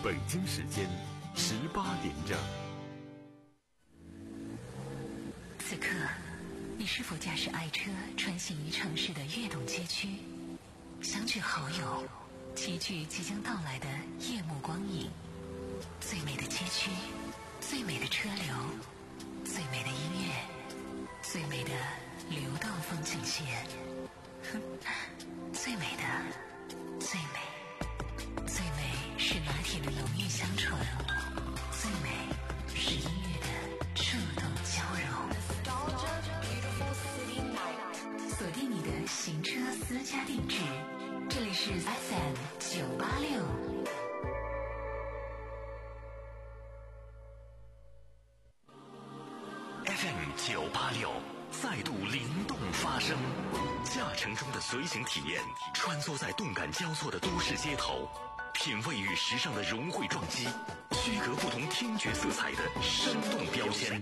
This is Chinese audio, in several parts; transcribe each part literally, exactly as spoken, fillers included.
北京时间十八点整。 此刻，你是否驾驶爱车穿行于城市的跃动街区，相聚好友，齐聚即将到来的夜幕光影？最美的街区，最美的车流，最美的音乐，最美的流动风景线，最美的，最美，最美是拿铁的浓郁香醇，最美是音乐的触动交融。锁定你的行车私家定制，这里是 F M 九八六。 F M 九八六再度灵动发声，驾乘中的随行体验，穿梭在动感交错的都市街头，品味与时尚的融汇撞击，区隔不同听觉色彩的生动标签。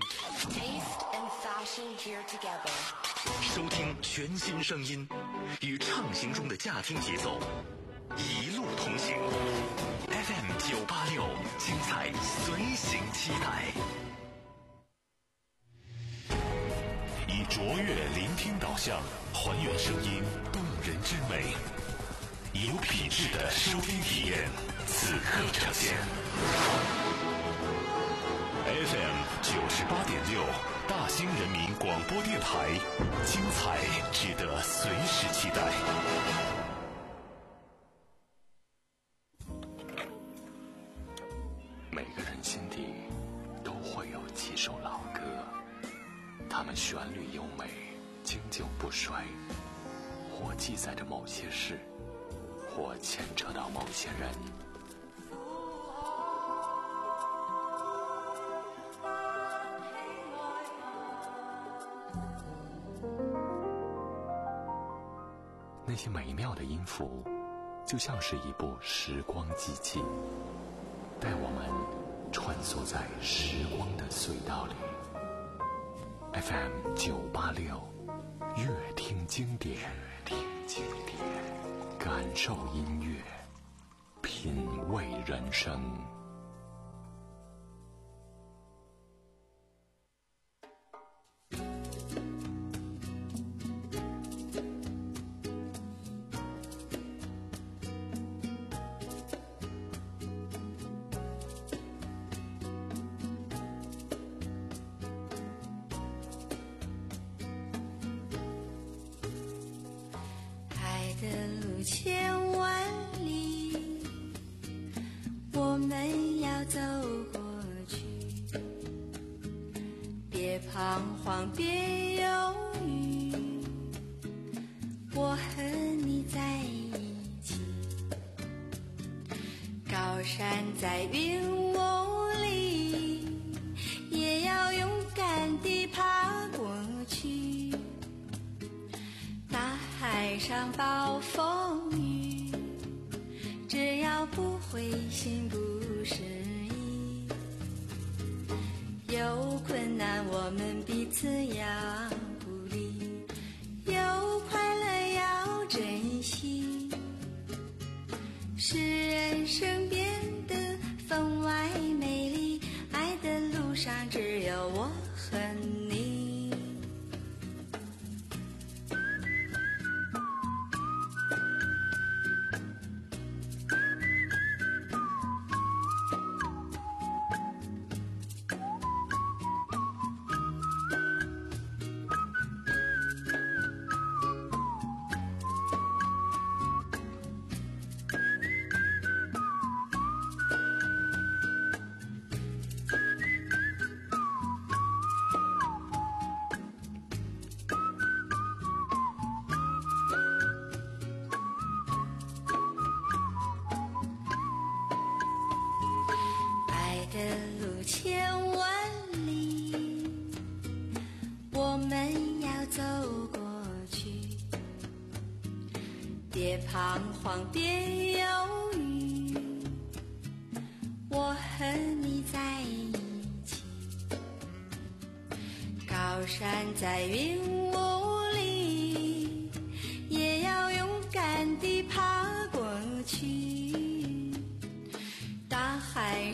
收听全新声音，与畅行中的驾听节奏，一路同行。F M 九八六，精彩随行期待。以卓越聆听导向，还原声音动人之美，以有品质的收听体验，此刻呈现。F M 九十八点六，大兴人民广播电台，精彩值得随时期待。每个人心底都会有几首老歌，它们旋律优美，经久不衰，或记载着某些事，或牵扯到某些人。那些美妙的音符，就像是一部时光机器，带我们穿梭在时光的隧道里。F M 九八六，乐听经典，听经典，感受音乐，品味人生。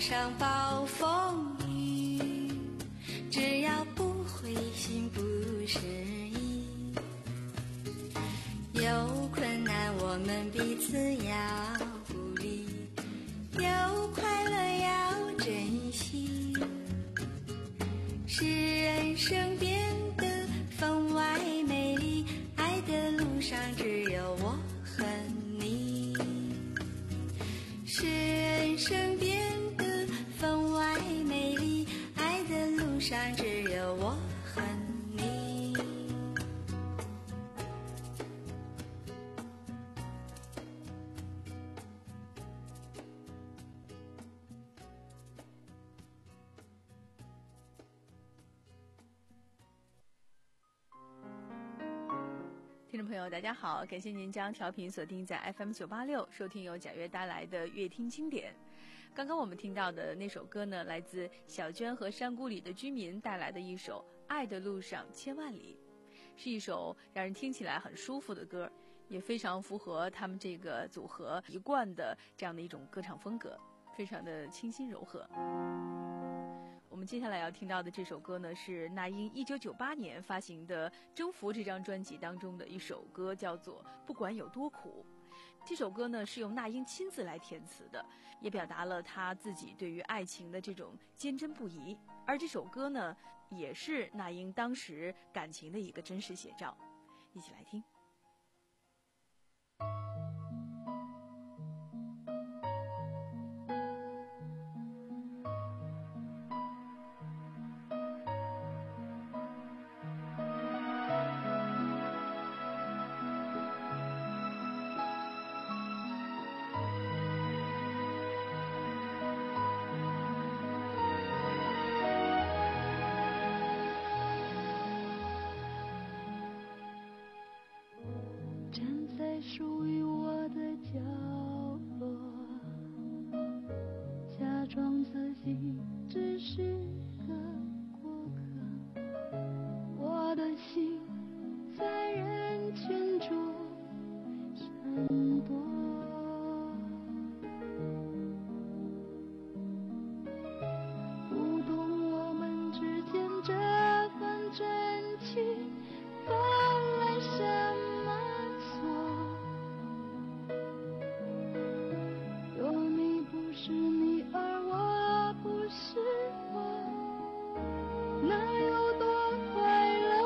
上暴风雨，只要不灰心不失意，有困难我们彼此要鼓励，有快乐要珍惜，使人生变得分外美丽，爱的路上只有我和你，使人生变得分外美丽，爱的路上只有我和你。 听众朋友大家好，感谢您将调频锁定在 F M 九八六，收听由贾悦带来的乐听经典。刚刚我们听到的那首歌呢，来自小娟和山谷里的居民带来的一首《爱的路上千万里》，是一首让人听起来很舒服的歌，也非常符合他们这个组合一贯的这样的一种歌唱风格，非常的清新柔和。我们接下来要听到的这首歌呢，是那英一九九八年发行的《征服》这张专辑当中的一首歌，叫做《不管有多苦》。这首歌呢是由那英亲自来填词的，也表达了她自己对于爱情的这种坚贞不移。而这首歌呢，也是那英当时感情的一个真实写照。一起来听。 属于我的角落，假装自己只是个过客，我的心在人群中闪躲，不懂我们之间这份真情分了什么错，是你而我不是我，那有多快乐？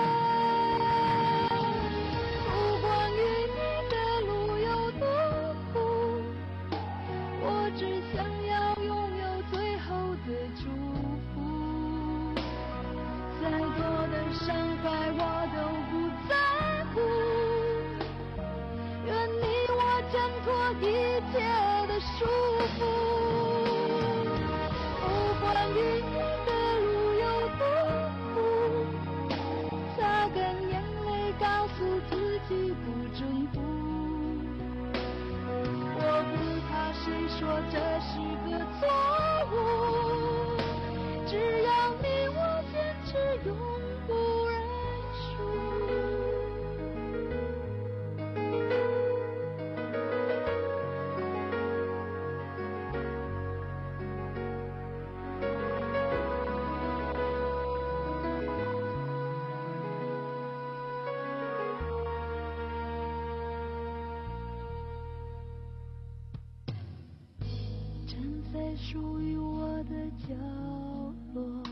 不管与你的路有多苦，我只想要拥有最后的祝福，再多的伤害我都不在乎，愿你我挣脱一切的束缚。不管与你的路有多苦，擦干眼泪告诉自己不征服，我不怕谁说这是个错误，只要你我坚持永不认输。属于我的角落，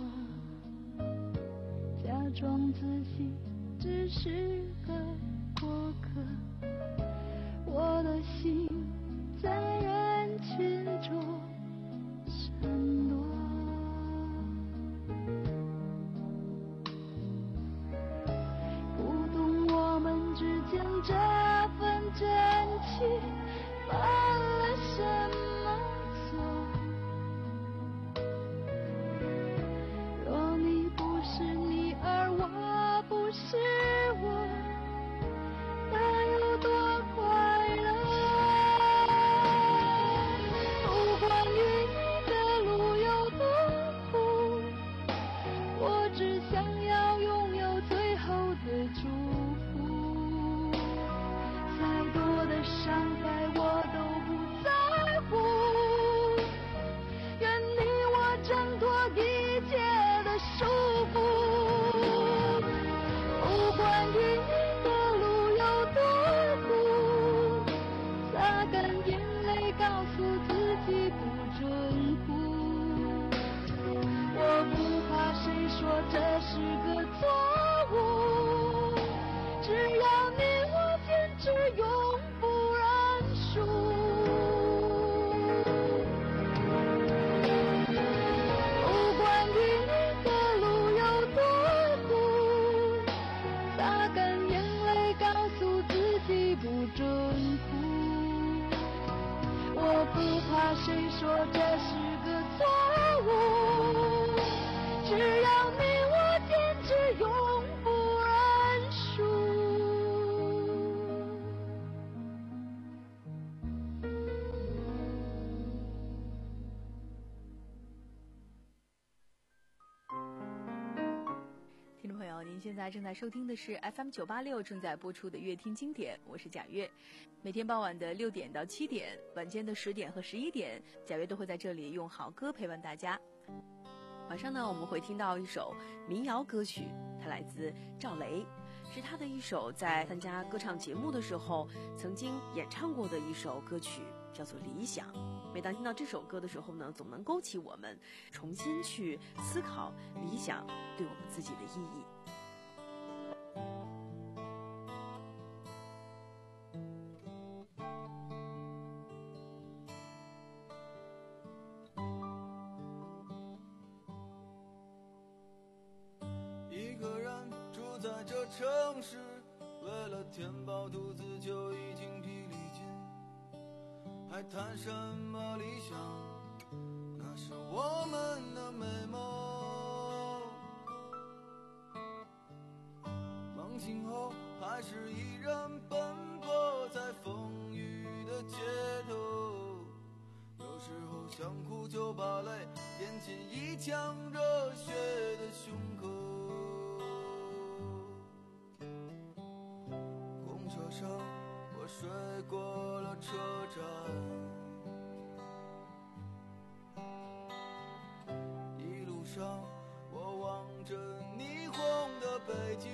假装自己只是个过客，我的心在人群中闪躲，不懂我们之间这份真情犯了什么错，是你而我不是我，那有多快乐？ 怕谁说这是个错误，只要你我坚持永不认输。 听众朋友，您现在正在收听的是 F M 九八六正在播出的乐听经典，我是贾月。每天傍晚的六点到七点，晚间的十点和十一点，贾月都会在这里用好歌陪伴大家。晚上呢，我们会听到一首民谣歌曲，它来自赵雷，是他的一首在参加歌唱节目的时候曾经演唱过的一首歌曲，叫做《理想》。每当听到这首歌的时候呢，总能勾起我们重新去思考理想对我们自己的意义。 一个人住在这城市，为了填饱肚子就已经疲力尽，还谈什么理想？那是我们的美梦。梦醒后还是一人奔波在风雨的街头，有时候想哭就把泪咽进一腔热血的胸口。公车上我睡过了车站，一路上我望着霓虹的北京，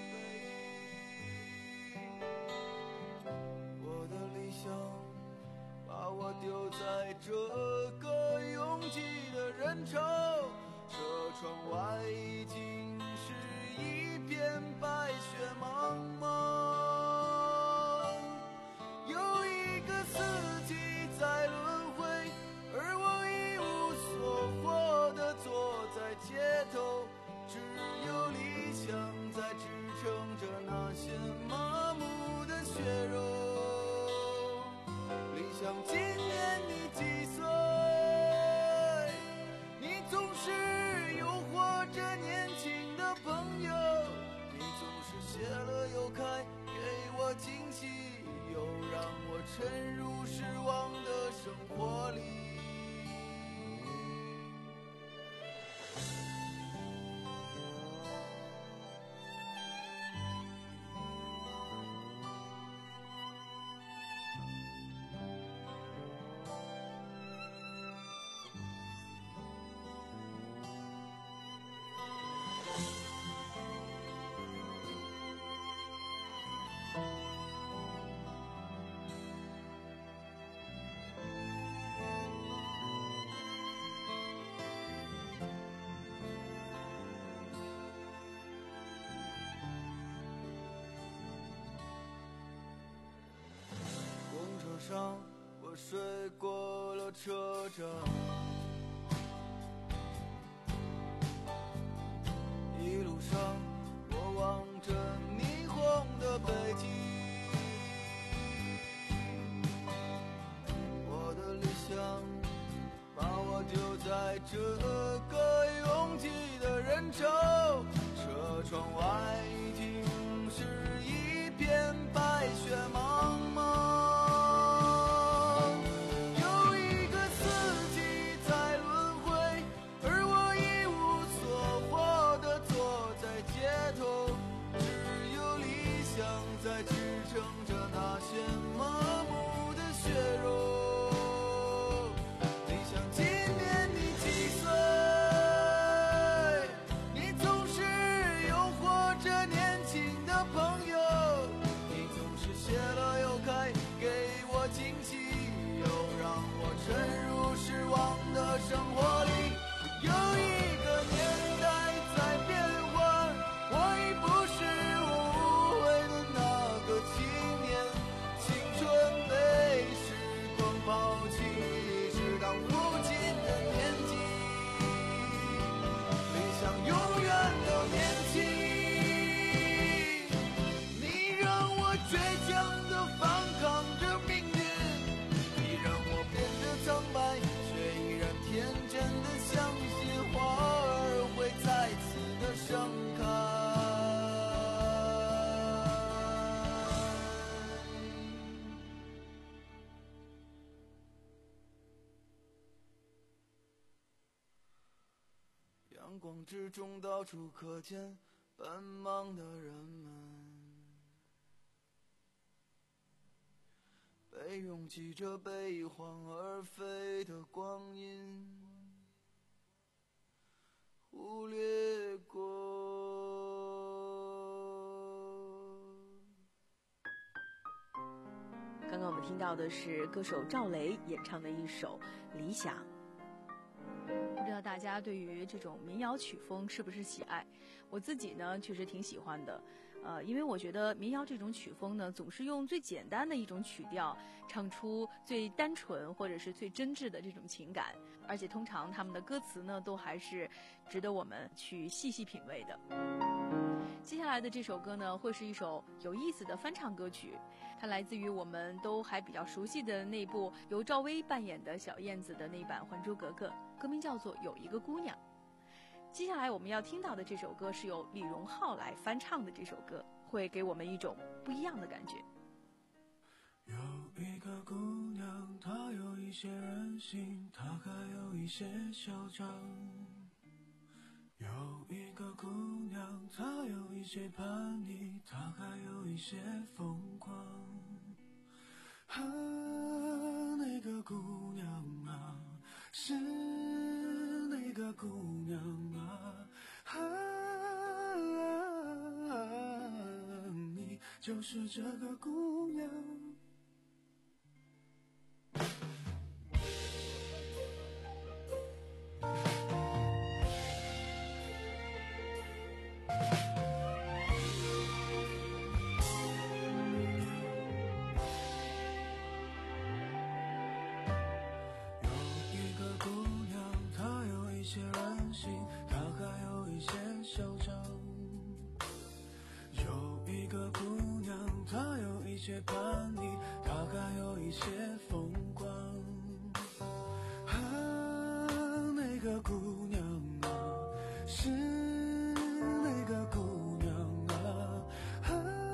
我的理想把我丢在这个拥挤的人潮，车窗外已经是一片白雪茫茫，有一个四季在轮回，而我一无所获地坐在街头，只有理想在支撑着那些麻木的血肉。理想今年你几岁？你总是诱惑着年轻的朋友，你总是谢了又开，给我惊喜，又让我沉入失望的生活里。上我睡过了车站，一路上我望着霓虹的北京，我的理想把我丢在这个拥挤的人潮，车窗外已经是一片白雪茫茫，在支撑着那些麻木的血肉。理想今年你几岁？你总是诱惑着年轻的朋友，你阳光之中到处可见奔忙的人们，被拥挤着被晃而飞的光阴忽略过。 刚刚我们听到的是歌手赵雷演唱的一首《理想》。不知道大家对于这种民谣曲风是不是喜爱？我自己呢确实挺喜欢的，呃，因为我觉得民谣这种曲风呢，总是用最简单的一种曲调，唱出最单纯或者是最真挚的这种情感，而且通常他们的歌词呢，都还是值得我们去细细品味的。接下来的这首歌呢，会是一首有意思的翻唱歌曲，它来自于我们都还比较熟悉的那部由赵薇扮演的小燕子的那版《还珠格格》，歌名叫做《有一个姑娘》。接下来我们要听到的这首歌是由李荣浩来翻唱的，这首歌会给我们一种不一样的感觉。 有一个姑娘，她有一些任性，她还有一些嚣张。有一个姑娘，她有一些叛逆，她还有一些疯狂。啊，那个姑娘啊，是那个姑娘啊，啊，你就是这个姑娘。叛逆，她还有一些疯狂。啊，那个姑娘啊，是那个姑娘啊，啊，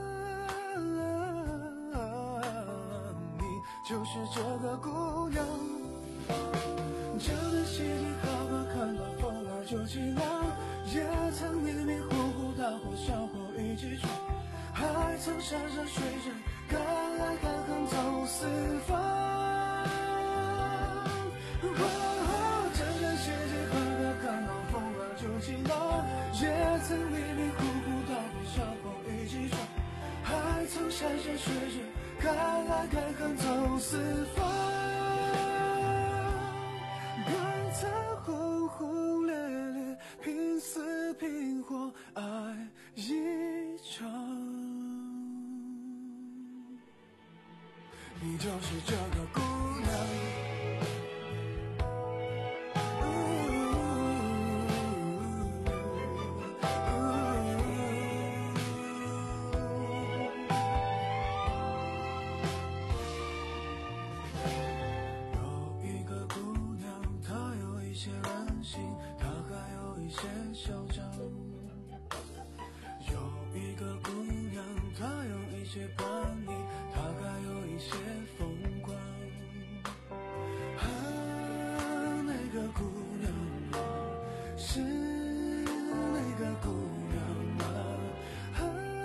你就是这个姑娘。这段戏里好吧，看到风儿就起浪，也曾迷迷糊糊大火小火一起闯，还曾山山水水敢爱敢恨走四方。哦，真人世界快乐，看到风儿就起浪，也曾迷迷糊糊大火小火一起闯，还曾山山水水敢爱敢恨走四方。刚才轰轰烈烈，拼死拼活爱一场，你就是这个姑娘。有一个姑娘，她有一些任性，她还有一些嚣张。有一个姑娘，她有一些叛逆，她还有一些疯狂。啊，那个姑娘啊，是那个姑娘啊，啊，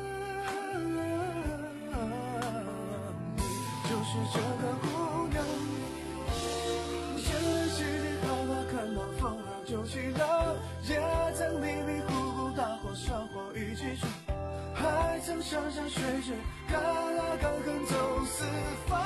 你就是这个姑娘。人人世界好吧，看到风儿就起浪，也曾迷迷糊糊大火小火一起闯，还曾山山水水敢爱敢恨走四方。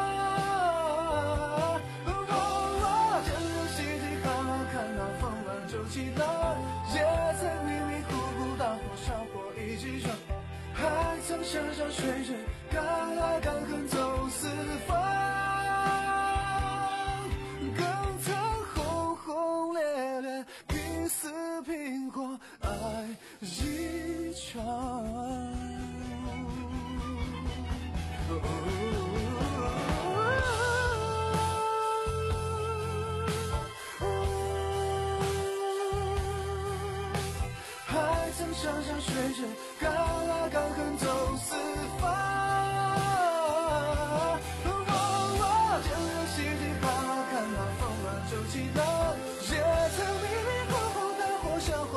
哦，人人世界好吧，看到风儿就起浪，也曾迷迷糊糊大火小火一起闯，还曾山山水水敢爱敢恨走四方。更曾轰轰烈烈，拼死拼活爱一场。还曾山山水水敢爱敢恨走四方。人人喜地好，看到风儿就起浪，也曾迷迷糊糊大火小火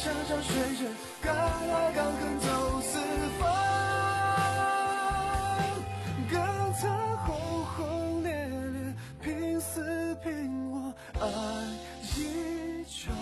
山山水水，敢爱敢恨走四方，更曾轰轰烈烈，拼死拼活爱一场。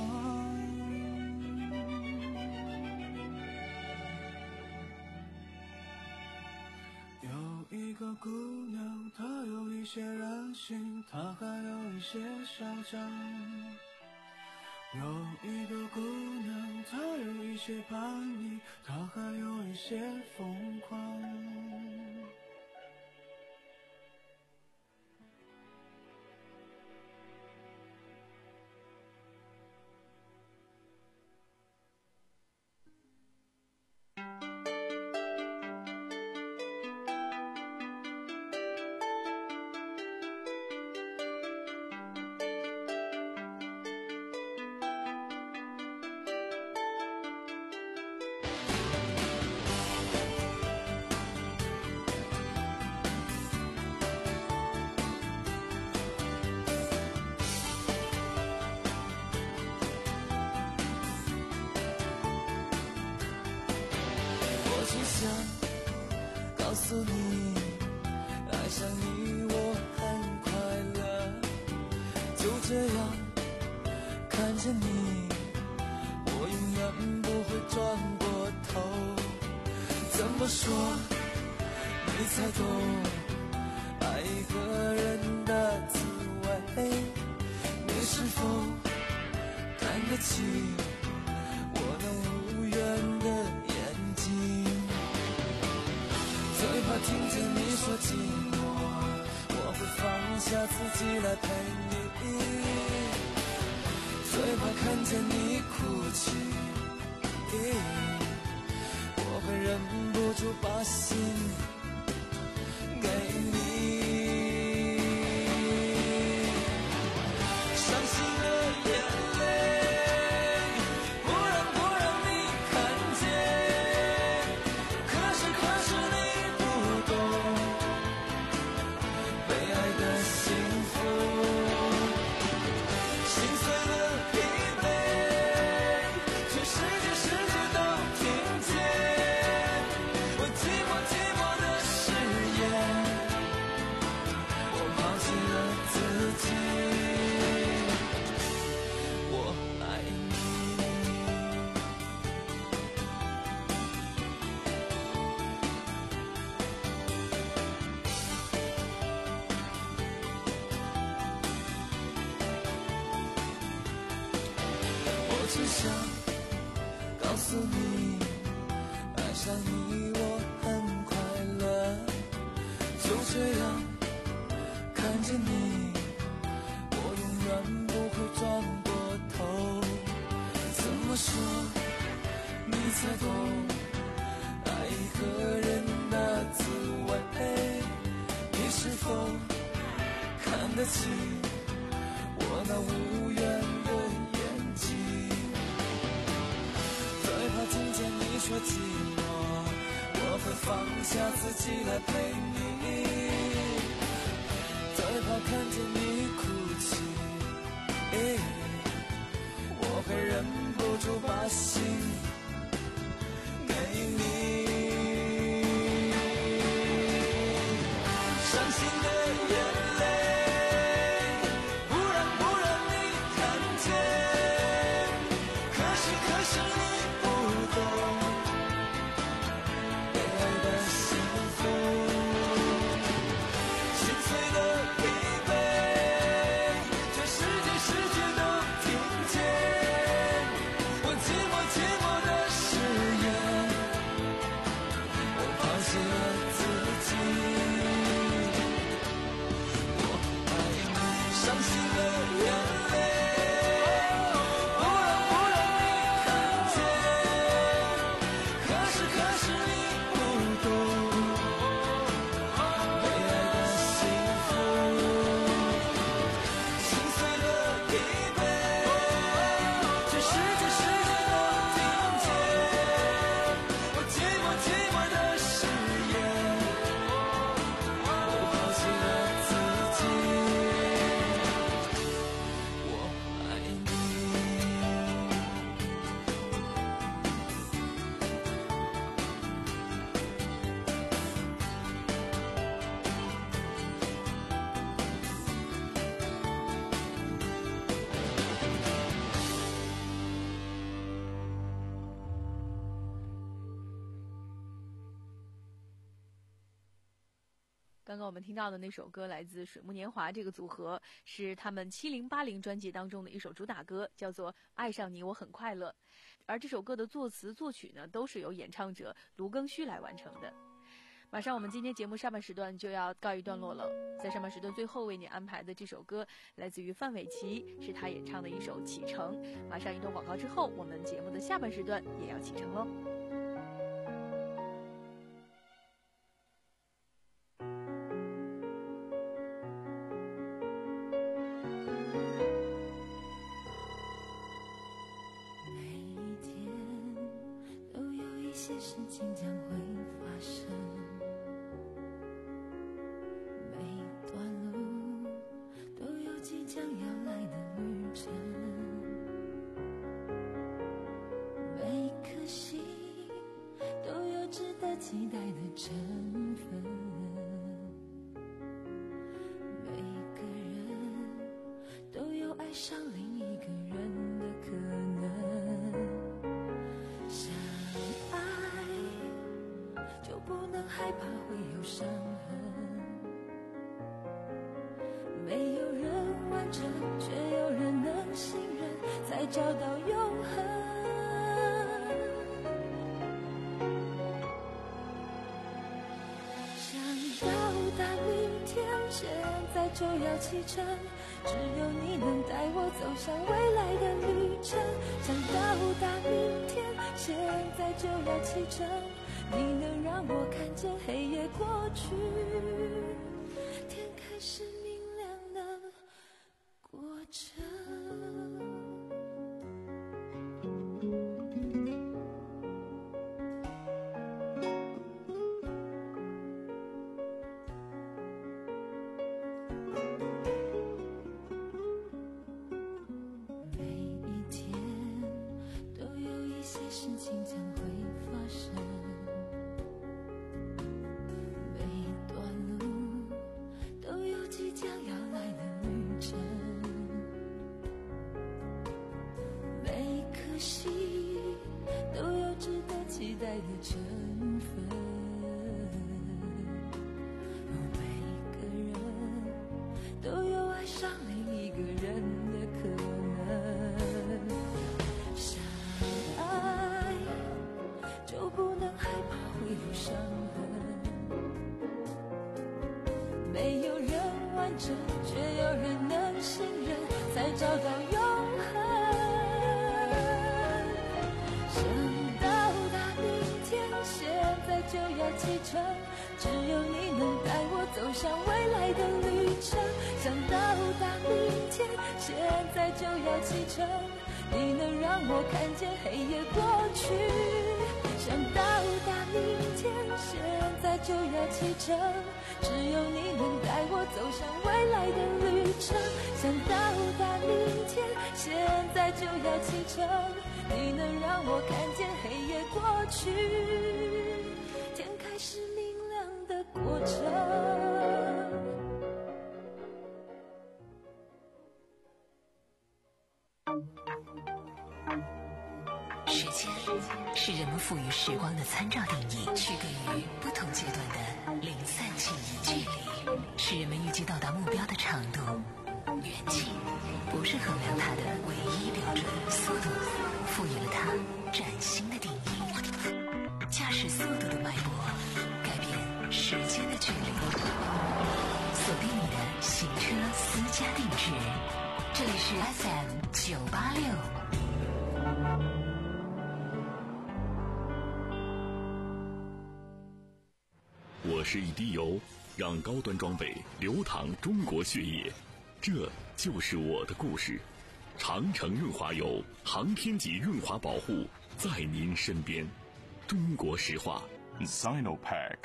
有一个姑娘，她有一些任性，她还有一些嚣张。有一个姑娘，她有一些叛逆，她还有一些疯狂。 告诉你，爱上你我很快乐，就这样看着你，我永远不会转过头。怎么说你才懂爱一个人的滋味？你是否看得起我那无缘的眼睛？最怕听见你说寂寞，我会放下自己来陪你。最怕看见你哭泣，我会忍不住把心给你。伤心的眼泪不让不让你看见，可是可是你不懂被爱的幸福，心碎的疲惫全世界世界都听见，我寂寞寂寞的誓言，我抛弃了自己，我爱你。我只想告诉你，爱上你我很快乐，就这样看着你，我永远不会转过头。怎么说你才懂爱一个人的滋味？你是否看得起我那无缘的眼睛？最怕听见你说寂寞，我会放下自己来陪你。最怕看见你哭泣，我会忍不住把心给你。伤心的眼泪不让不让你看见，可是可是你不懂被爱的幸福，心碎的疲惫全世界世界都听见，我寂寞寂寞刚刚我们听到的那首歌来自水木年华这个组合，是他们七零八零专辑当中的一首主打歌，叫做《爱上你我很快乐》。而这首歌的作词作曲呢，都是由演唱者卢庚戌来完成的。马上我们今天节目上半时段就要告一段落了，在上半时段最后为你安排的这首歌来自于范玮琪，是他演唱的一首《启程》。马上一段广告之后，我们节目的下半时段也要启程喽。 期待的成分，每个人都有爱上另一个人的可能。相爱就不能害怕会有伤痕，没有人完整，却有人能信任，才找到永恒。现在就要启程，只有你能带我走向未来的旅程。想到达明天，现在就要启程，你能让我看见黑夜过去，天开始明亮的过程。只有你能带我走向未来的旅程，想到达明天，现在就要启程，你能让我看见黑夜过去。想到达明天，现在就要启程，只有你能带我走向未来的旅程。想到达明天，现在就要启程，你能让我看见黑夜过去，天开始明亮的过程。 时间是人们赋予时光的参照定义，区隔于不同阶段的零散记忆。距离是人们预计到达目标的长度，远近不是衡量它的唯一标准，速度赋予了它崭新的定义。驾驶速度的脉搏改变时间的距离，锁定你的行车私家定制，这里是 F M 九八六。 我是一滴油，让高端装备流淌中国血液，这就是我的故事。长城润滑油，航天级润滑保护，在您身边。中国石化 Sinopec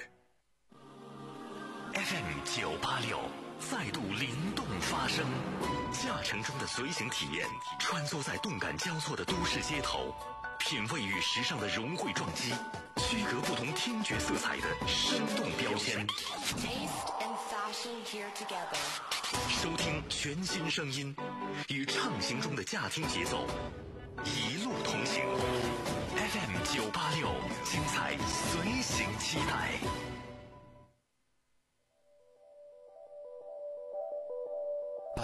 F M 九八六再度灵动发声，驾乘中的随行体验，穿梭在动感交错的都市街头，品味与时尚的融汇撞击，区隔不同听觉色彩的生动标签，收听全新声音，与畅行中的驾听节奏一路同行。 F M 九八六，精彩随行期待。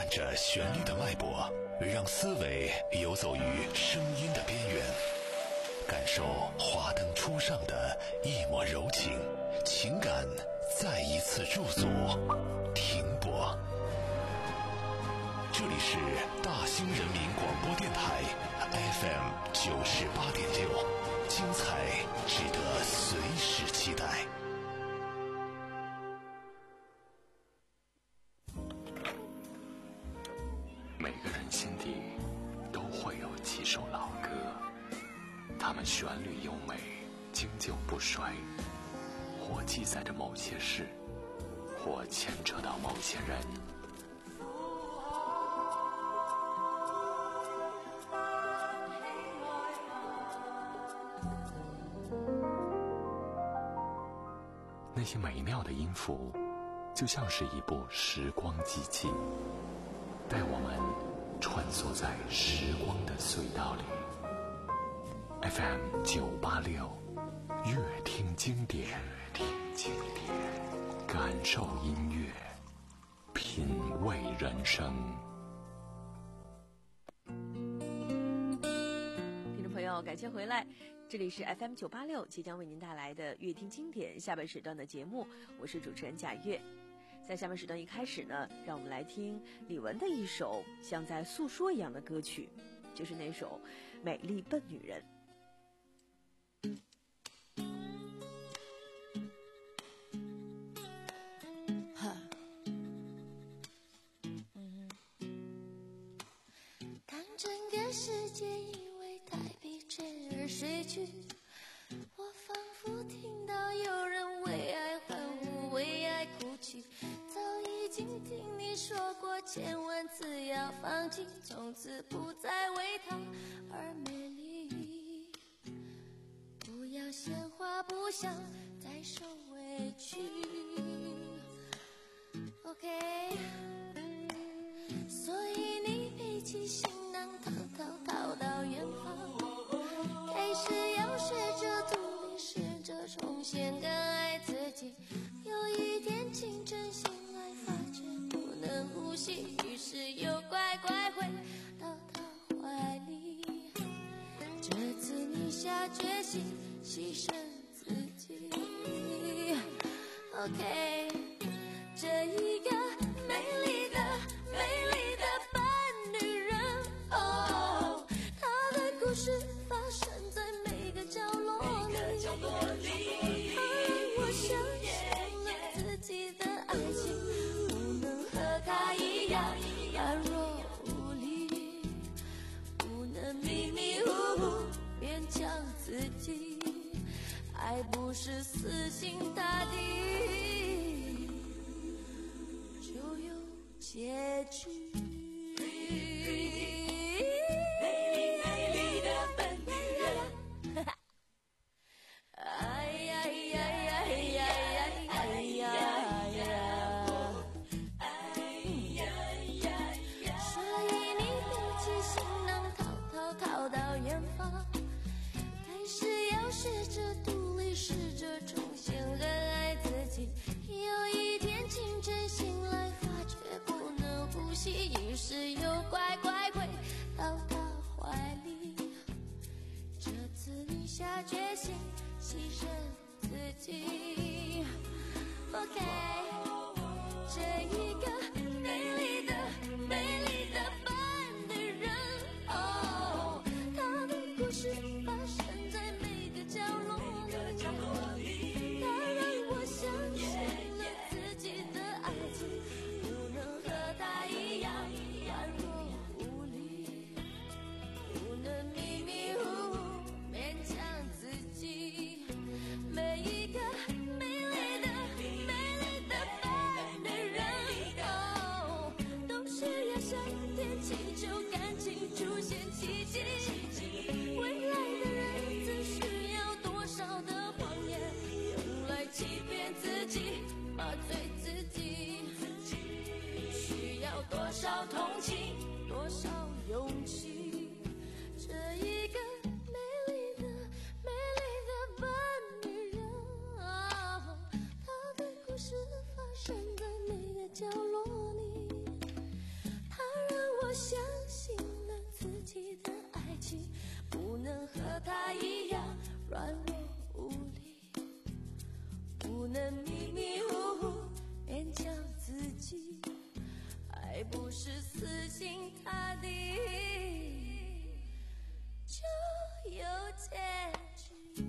伴着旋律的脉搏，让思维游走于声音的边缘，感受华灯初上的一抹柔情，情感再一次驻足停泊。这里是大兴人民广播电台 F M 九十八点六，精彩值得随时期待。 每个人心底都会有几首老歌，它们旋律优美，经久不衰，或记载着某些事，或牵扯到某些人。那些美妙的音符，就像是一部时光机器，带我们穿梭在时光的隧道里。F M 九八六，乐听经典，听经典，感受音乐，品味人生。 听众朋友，感谢回来，这里是 F M 九八六，即将为您带来的乐听经典下半时段的节目，我是主持人贾月。在下面时段一开始呢，让我们来听李玟的一首像在诉说一样的歌曲，就是那首《美丽笨女人》。 当整个世界因为太疲倦而睡去，我仿佛听到有人为爱欢呼，为爱哭泣。早已经听你说过千万次要放弃，从此不再为他而美丽。不要闲话不想再受委屈。 OK， 所以你背起行囊逃逃逃到远方，开始要学着独立，试着重新更爱自己。有一天清晨醒来发觉不能呼吸，于是又乖乖回到他怀里。这次你下决心牺牲自己。 OK， 这一个美丽的美丽的笨女人，哦，她的故事发生在每个角落里，她让我相信了自己的爱情不能和她一样软弱无力，不能迷迷糊糊勉强自己，爱不是死心塌地就有结局。美丽美丽的笨女人，哎呀呀呀呀呀呀呀！所以你背起行囊逃逃逃到远方，开始要学着独立，试着重新更爱自己。有一天清晨醒来发觉不能呼吸，于是又乖乖回到他怀里。这次你下决心牺牲自己。 OK， 这一个美丽的美丽的笨女人，哦，她的故事发生在每个角落里，她让我相信了自己的爱情不能和她一样软弱无力，不能迷迷糊糊勉强自己。每一个美丽的美丽的笨女人，哦，都是要向天祈求感情出现奇迹。未来的日子需要多少的谎言，用来欺骗自己，麻醉自己？需要多少同情，多少勇气？这一个美丽的美丽的笨女人，啊，她的故事发生在每个角落里，她相信了自己的爱情，不能和他一样软弱无力，不能迷迷糊糊勉强自己，爱不是死心塌地就有结局。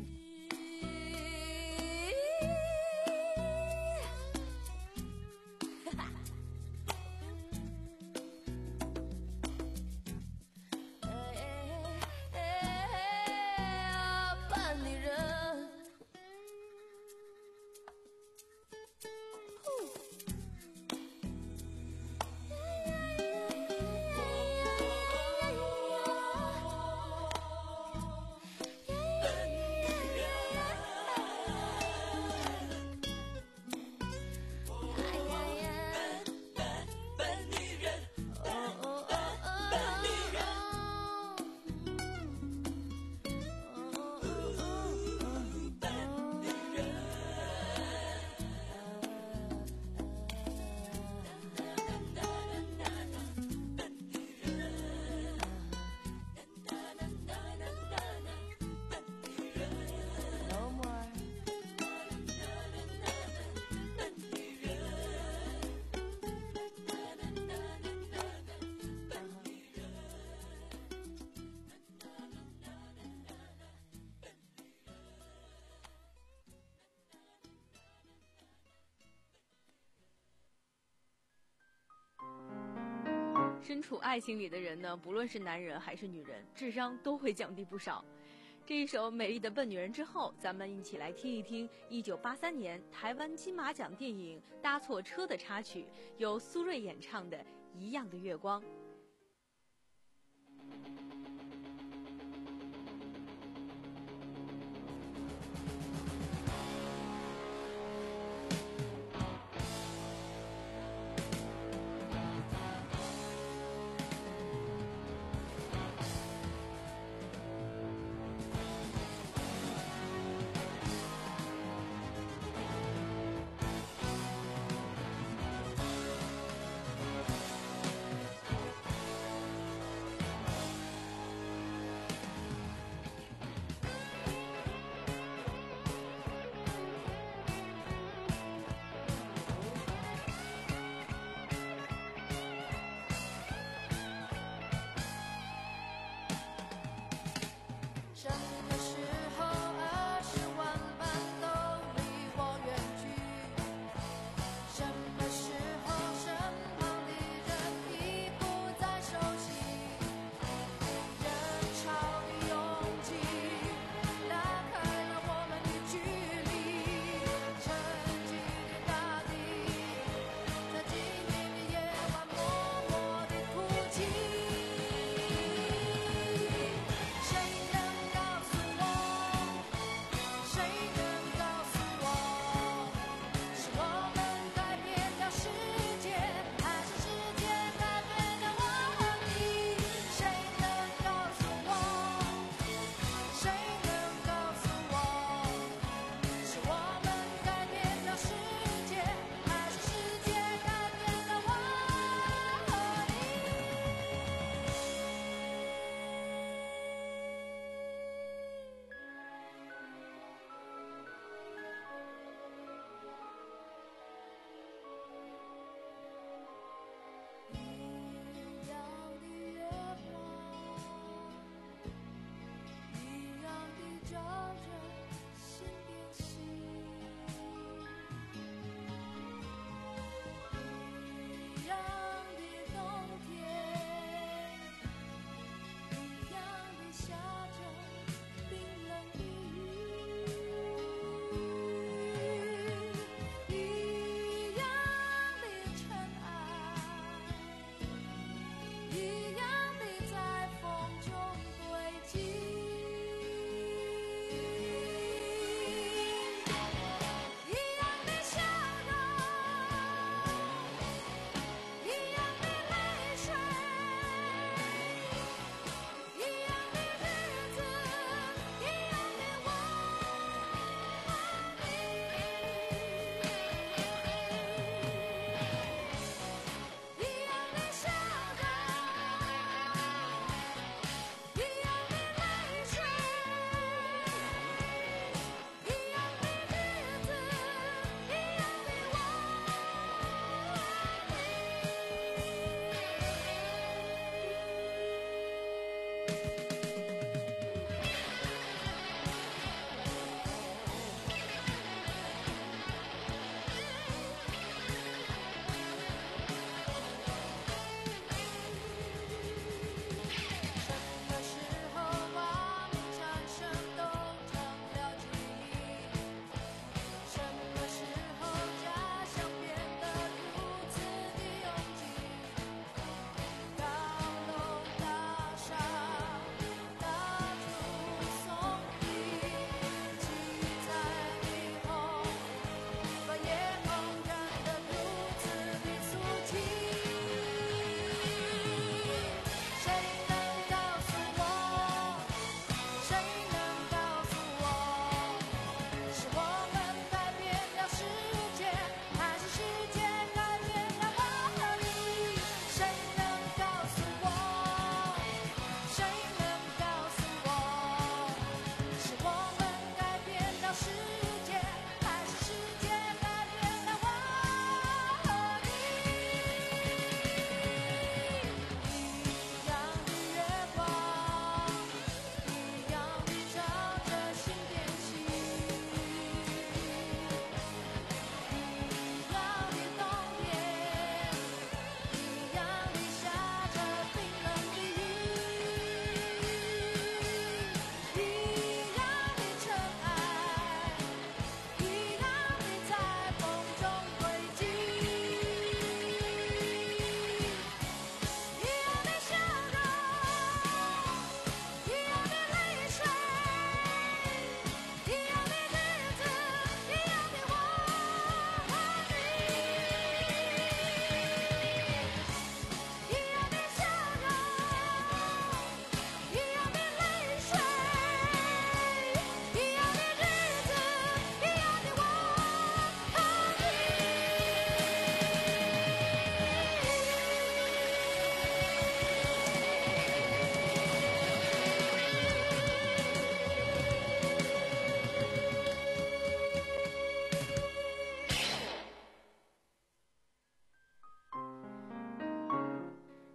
身处爱情里的人呢，不论是男人还是女人，智商都会降低不少。这一首《美丽的笨女人》之后，咱们一起来听一听一九八三年台湾金马奖电影《搭错车》的插曲，由苏芮演唱的《一样的月光》。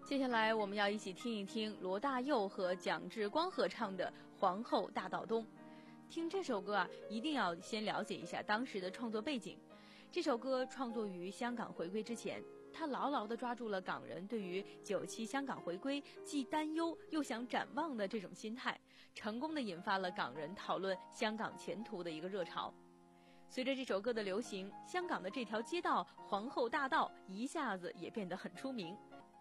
接下来我们要一起听一听罗大佑和蒋志光合唱的《皇后大道东》。听这首歌啊，一定要先了解一下当时的创作背景。这首歌创作于香港回归之前，它牢牢地抓住了港人对于九七香港回归既担忧又想展望的这种心态，成功地引发了港人讨论香港前途的一个热潮。随着这首歌的流行，香港的这条街道皇后大道一下子也变得很出名。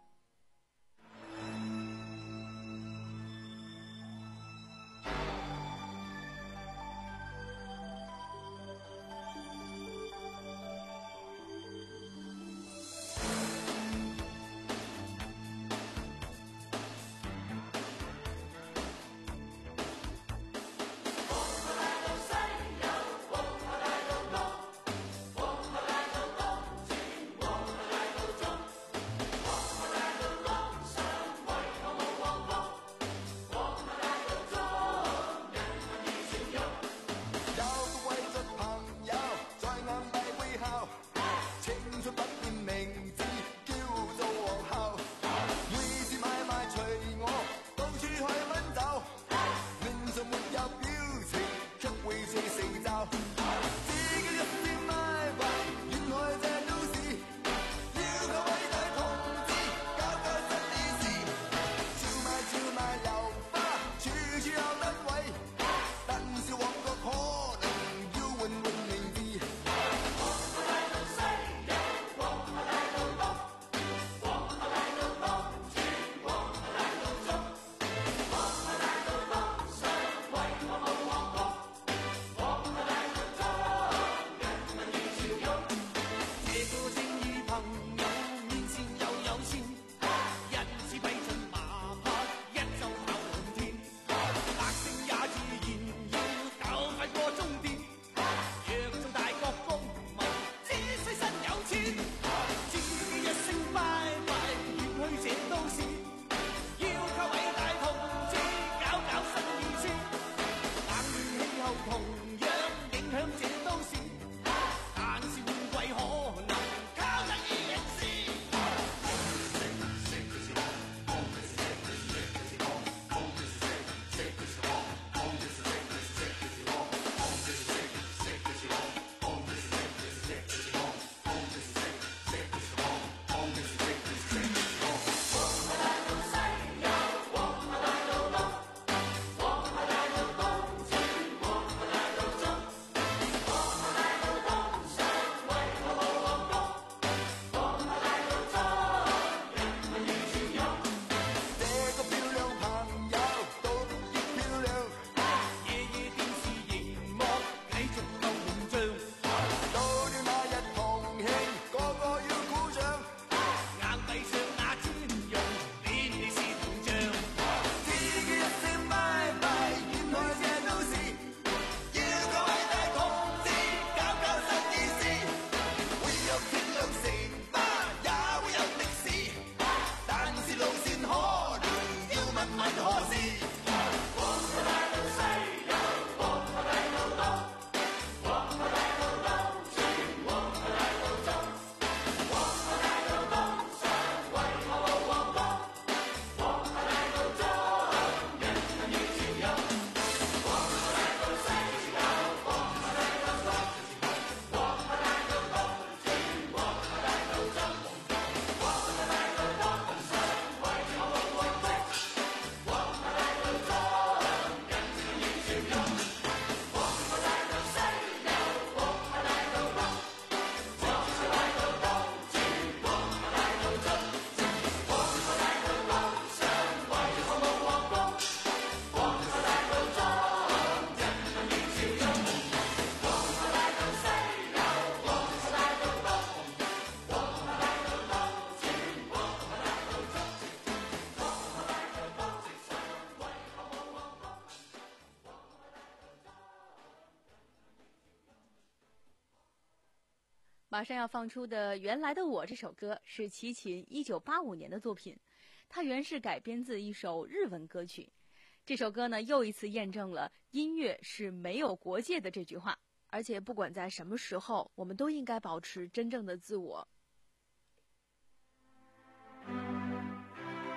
马上要放出的《原来的我》这首歌是齐秦一九八五年的作品，它原是改编自一首日文歌曲。这首歌呢，又一次验证了音乐是没有国界的这句话，而且不管在什么时候，我们都应该保持真正的自我。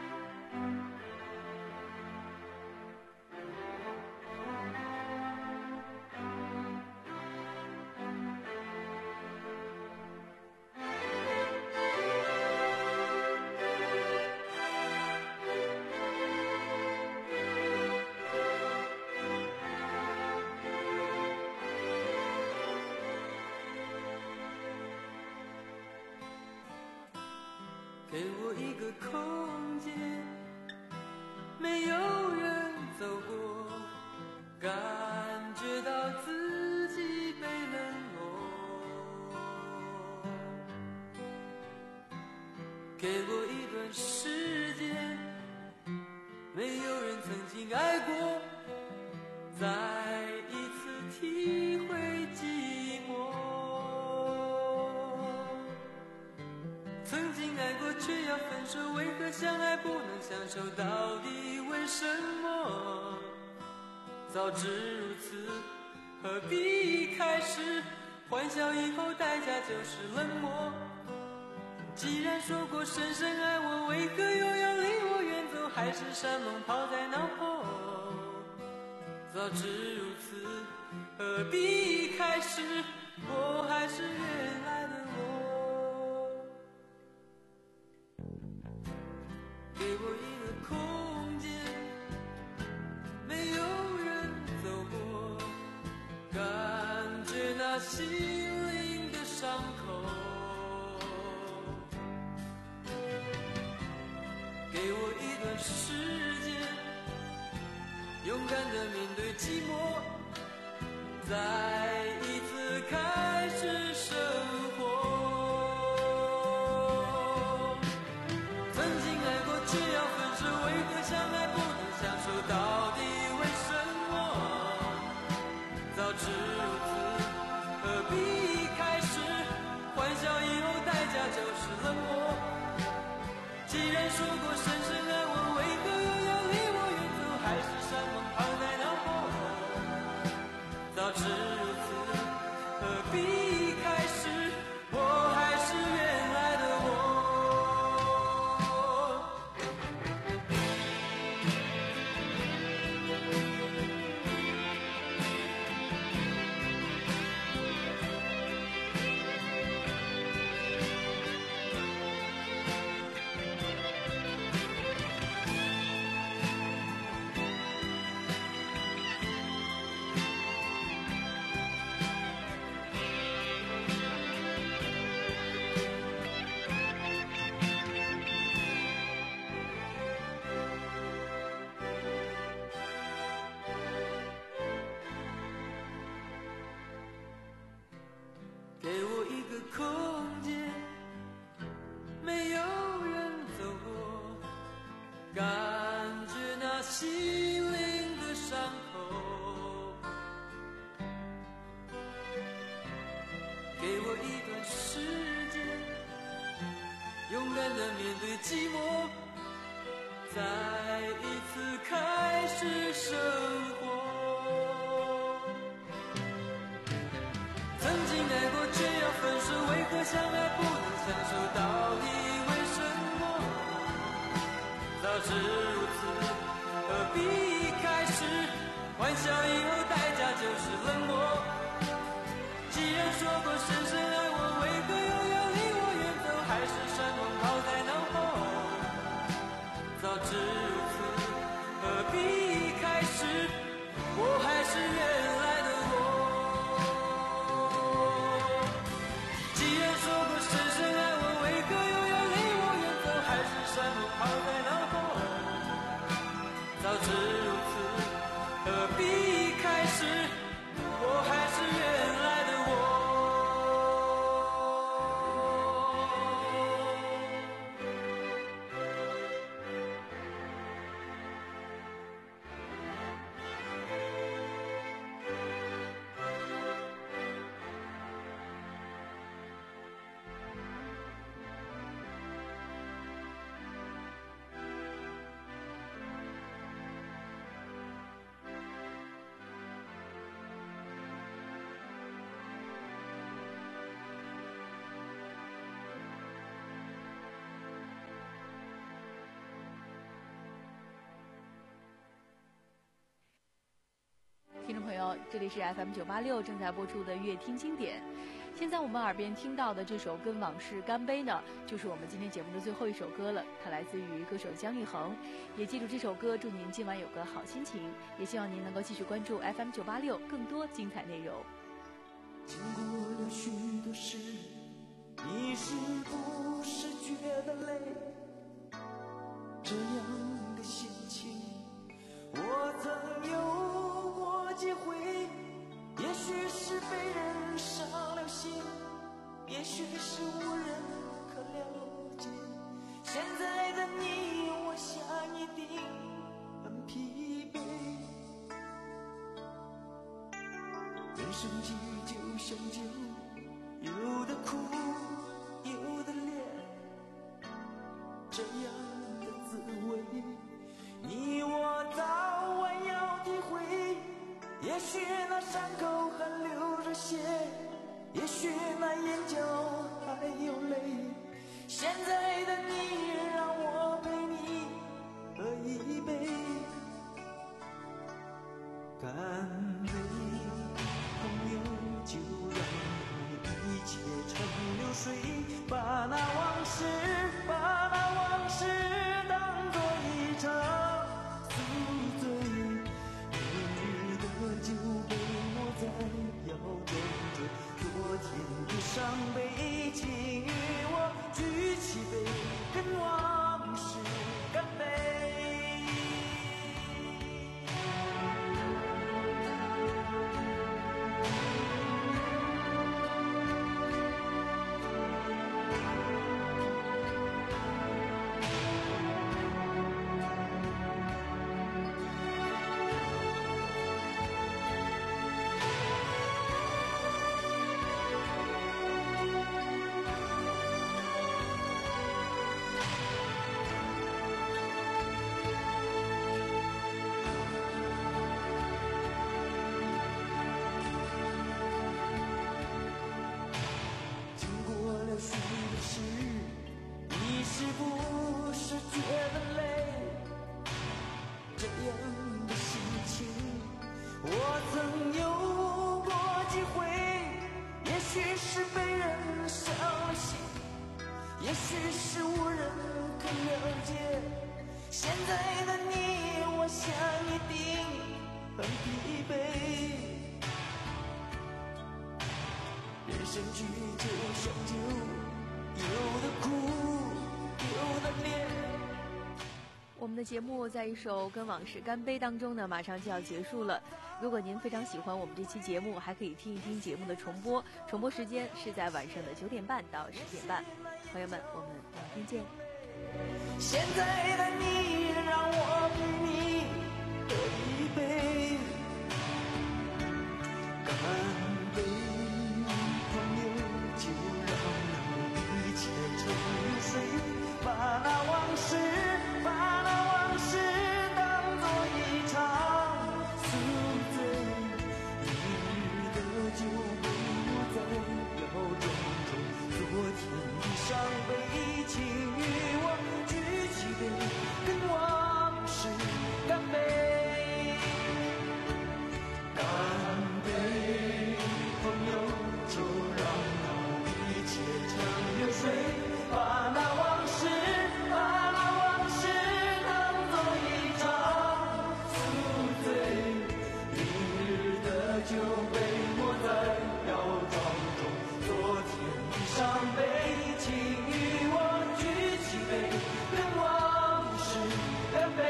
给我一个空间，没有人走过，感觉到自己被冷落。给我一段时间，没有人曾经爱过，再一次体会寂寞。曾经爱过却要分手，为何相爱不能相守？到底为什么？早知如此，何必开始？欢笑以后代价就是冷漠。既然说过深深爱我，为何又要离我远走？海誓山盟抛在脑后。早知如此，何必开始？我还是原来的我。给我一个空间，没有人走过，感觉那心灵的伤口。给我一段时间，勇敢地面对寂寞，再一次开始生活。曾经爱过却要分手，为何相爱不能相守？到底为什么？早知如此，何必开始？欢笑以后代价就是冷漠。既然说过深深爱我，为何又要离我远走？海誓山盟抛在脑后。早知如此，何必开始？我还是原来的我。给我一个空间，没有人走过，感觉那心灵的伤口。给我一段时间，勇敢地面对寂寞，再一次开始生活。曾经爱过却要分手，为何相爱不能相守？到底为什么？早知如此，何必开始？欢笑以后代价就是冷漠。既然说过深深爱我，为何又要离我远走？海誓山盟抛在脑后。早知如此，何必开始？我还是原来的我。既然说过深深爱我，为何又要离我远走？海誓山盟抛在脑后。早知如此，何必开始？我还是原来的我。 听众朋友，这里是 F M 九八六正在播出的乐听经典。现在我们耳边听到的这首《跟往事干杯》呢，就是我们今天节目的最后一首歌了。它来自于歌手姜育恒。也记住这首歌，祝您今晚有个好心情。也希望您能够继续关注 F M 九八六更多精彩内容。 经过了许多事，你是不是觉得累？ 生剧就像酒，有的苦，有的烈，这样的滋味，你我早晚要体会。也许那伤口还流着血，也许那眼角还有泪，现在的你让我陪你喝一杯，干杯，朋友，就让一切成流水，把那往事，把那往事当作一场宿醉，明日的酒杯莫再摇转着昨天的伤悲，请与我举起杯，跟往事干杯。也许是无人可了解，现在的你我想一定很疲惫，人生剧就像酒，有的苦，有的烈。 我们的节目在一首《跟往事干杯》当中呢，马上就要结束了。如果您非常喜欢我们这期节目，还可以听一听节目的重播，重播时间是在晚上的九点半到十点半。朋友们，我们明天见。 现在的你让我陪你喝一杯，干杯，朋友，就让那一切成流水，把那往事，把那往事当作一场宿醉，明日的酒杯莫再摇撞着昨天的伤悲，请与我举起杯，跟往事干杯，干杯，朋友，就让那一切成流水，把那往事，把那往事当作一场宿醉，明日的酒杯莫再摇撞中昨天的伤悲，请与我举起杯，跟往事干杯，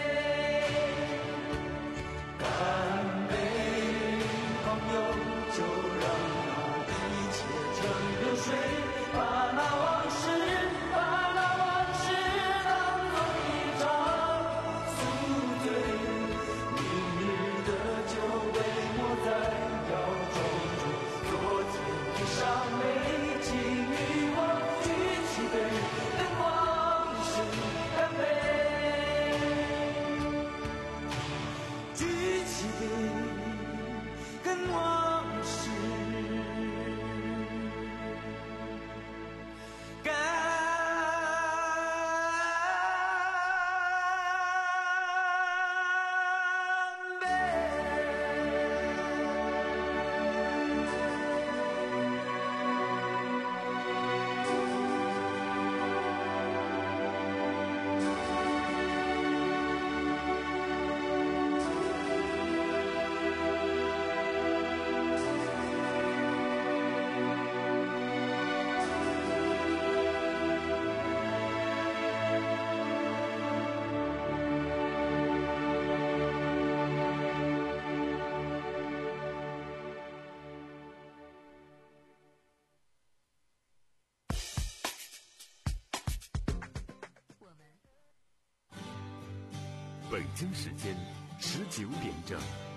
干杯，朋友，就让那一切成流水，把那往事，把那往事当作一场宿醉，明日的酒杯莫再摇撞着昨天的伤悲，请与我举起杯，跟往事干杯，举起杯，跟往事干北京时间十九点整。